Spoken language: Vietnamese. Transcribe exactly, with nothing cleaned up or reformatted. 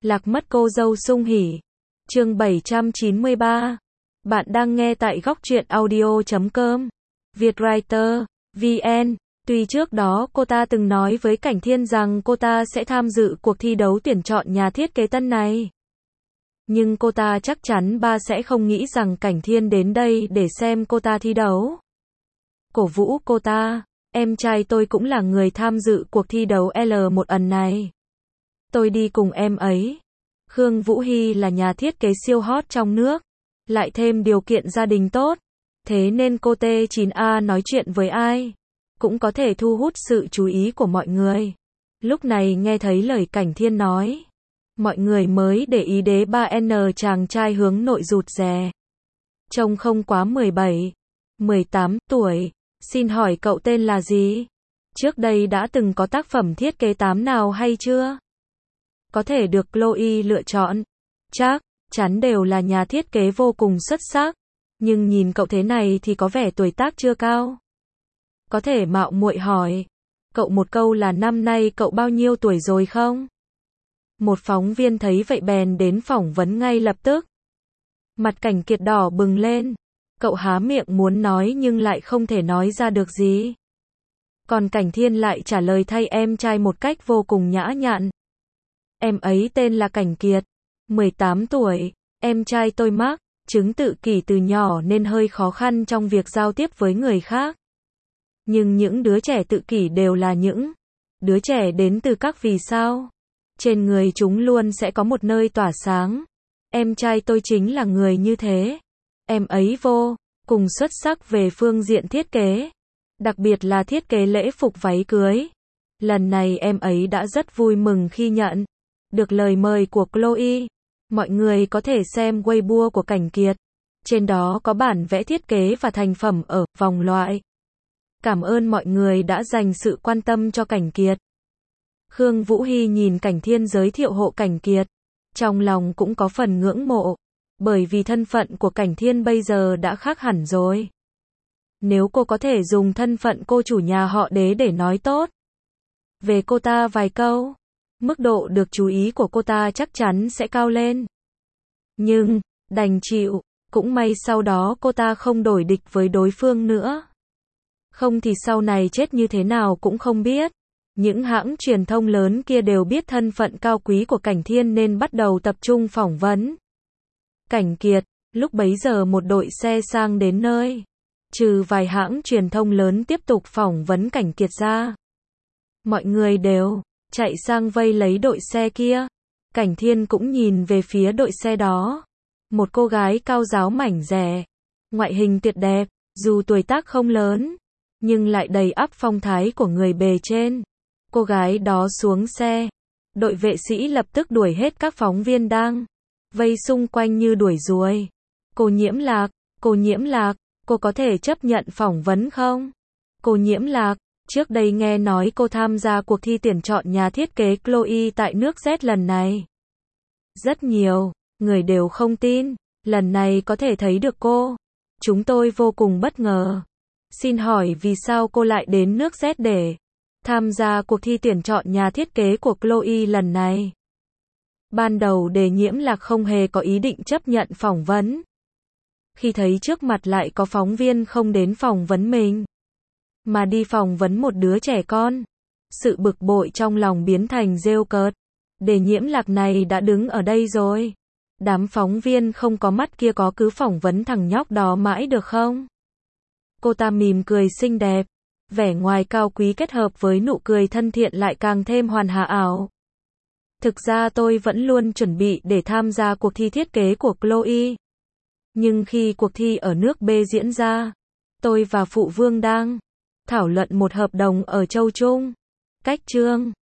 Lạc mất cô dâu sung hỉ. Chương bảy trăm chín mươi ba. Bạn đang nghe tại góc truyện audio chấm com. Vietwriter, vê en. Tuy trước đó cô ta từng nói với Cảnh Thiên rằng cô ta sẽ tham dự cuộc thi đấu tuyển chọn nhà thiết kế tân này. Nhưng cô ta chắc chắn ba sẽ không nghĩ rằng Cảnh Thiên đến đây để xem cô ta thi đấu. Cổ vũ cô ta, em trai tôi cũng là người tham dự cuộc thi đấu L một ẩn này. Tôi đi cùng em ấy. Khương Vũ Hy là nhà thiết kế siêu hot trong nước, lại thêm điều kiện gia đình tốt, thế nên cô T chín A nói chuyện với ai cũng có thể thu hút sự chú ý của mọi người. Lúc này nghe thấy lời Cảnh Thiên nói, mọi người mới để ý đế ba N chàng trai hướng nội rụt rè. Trông không quá mười bảy, mười tám tuổi, xin hỏi cậu tên là gì? Trước đây đã từng có tác phẩm thiết kế tám nào hay chưa? Có thể được Chloe lựa chọn. Chắc chắn đều là nhà thiết kế vô cùng xuất sắc, nhưng nhìn cậu thế này thì có vẻ tuổi tác chưa cao. Có thể mạo muội hỏi cậu một câu là năm nay cậu bao nhiêu tuổi rồi không? Một phóng viên thấy vậy bèn đến phỏng vấn ngay lập tức. Mặt Cảnh Kiệt đỏ bừng lên, cậu há miệng muốn nói nhưng lại không thể nói ra được gì. Còn Cảnh Thiên lại trả lời thay em trai một cách vô cùng nhã nhặn. Em ấy tên là Cảnh Kiệt, mười tám tuổi, em trai tôi mắc chứng tự kỷ từ nhỏ nên hơi khó khăn trong việc giao tiếp với người khác. Nhưng những đứa trẻ tự kỷ đều là những đứa trẻ đến từ các vì sao. Trên người chúng luôn sẽ có một nơi tỏa sáng. Em trai tôi chính là người như thế. Em ấy vô cùng xuất sắc về phương diện thiết kế, đặc biệt là thiết kế lễ phục váy cưới. Lần này em ấy đã rất vui mừng khi nhận được lời mời của Chloe. Mọi người có thể xem Weibo của Cảnh Kiệt. Trên đó có bản vẽ thiết kế và thành phẩm ở vòng loại. Cảm ơn mọi người đã dành sự quan tâm cho Cảnh Kiệt. Khương Vũ Hy nhìn Cảnh Thiên giới thiệu hộ Cảnh Kiệt, trong lòng cũng có phần ngưỡng mộ, bởi vì thân phận của Cảnh Thiên bây giờ đã khác hẳn rồi. Nếu cô có thể dùng thân phận cô chủ nhà họ Đế để nói tốt về cô ta vài câu, mức độ được chú ý của cô ta chắc chắn sẽ cao lên. Nhưng, đành chịu, cũng may sau đó cô ta không đổi địch với đối phương nữa. Không thì sau này chết như thế nào cũng không biết. Những hãng truyền thông lớn kia đều biết thân phận cao quý của Cảnh Thiên nên bắt đầu tập trung phỏng vấn Cảnh Kiệt. Lúc bấy giờ một đội xe sang đến nơi. Trừ vài hãng truyền thông lớn tiếp tục phỏng vấn Cảnh Kiệt ra, mọi người đều chạy sang vây lấy đội xe kia. Cảnh Thiên cũng nhìn về phía đội xe đó. Một cô gái cao ráo mảnh dẻ, ngoại hình tuyệt đẹp, dù tuổi tác không lớn, nhưng lại đầy ắp phong thái của người bề trên. Cô gái đó xuống xe. Đội vệ sĩ lập tức đuổi hết các phóng viên đang vây xung quanh như đuổi ruồi. Cô Nhiễm Lạc, cô Nhiễm Lạc, cô có thể chấp nhận phỏng vấn không? Cô Nhiễm Lạc, trước đây nghe nói cô tham gia cuộc thi tuyển chọn nhà thiết kế Chloe tại nước Z lần này. Rất nhiều người đều không tin, lần này có thể thấy được cô. Chúng tôi vô cùng bất ngờ. Xin hỏi vì sao cô lại đến nước Z để tham gia cuộc thi tuyển chọn nhà thiết kế của Chloe lần này? Ban đầu Đề Nhiễm Lạc không hề có ý định chấp nhận phỏng vấn. Khi thấy trước mặt lại có phóng viên không đến phỏng vấn mình, mà đi phỏng vấn một đứa trẻ con, sự bực bội trong lòng biến thành rêu cợt. Đề Nhiễm Lạc này đã đứng ở đây rồi. Đám phóng viên không có mắt kia có cứ phỏng vấn thằng nhóc đó mãi được không? Cô ta mỉm cười xinh đẹp, vẻ ngoài cao quý kết hợp với nụ cười thân thiện lại càng thêm hoàn hảo ảo. Thực ra tôi vẫn luôn chuẩn bị để tham gia cuộc thi thiết kế của Chloe. Nhưng khi cuộc thi ở nước B diễn ra, tôi và Phụ Vương đang thảo luận một hợp đồng ở Châu Trung. Cách Trương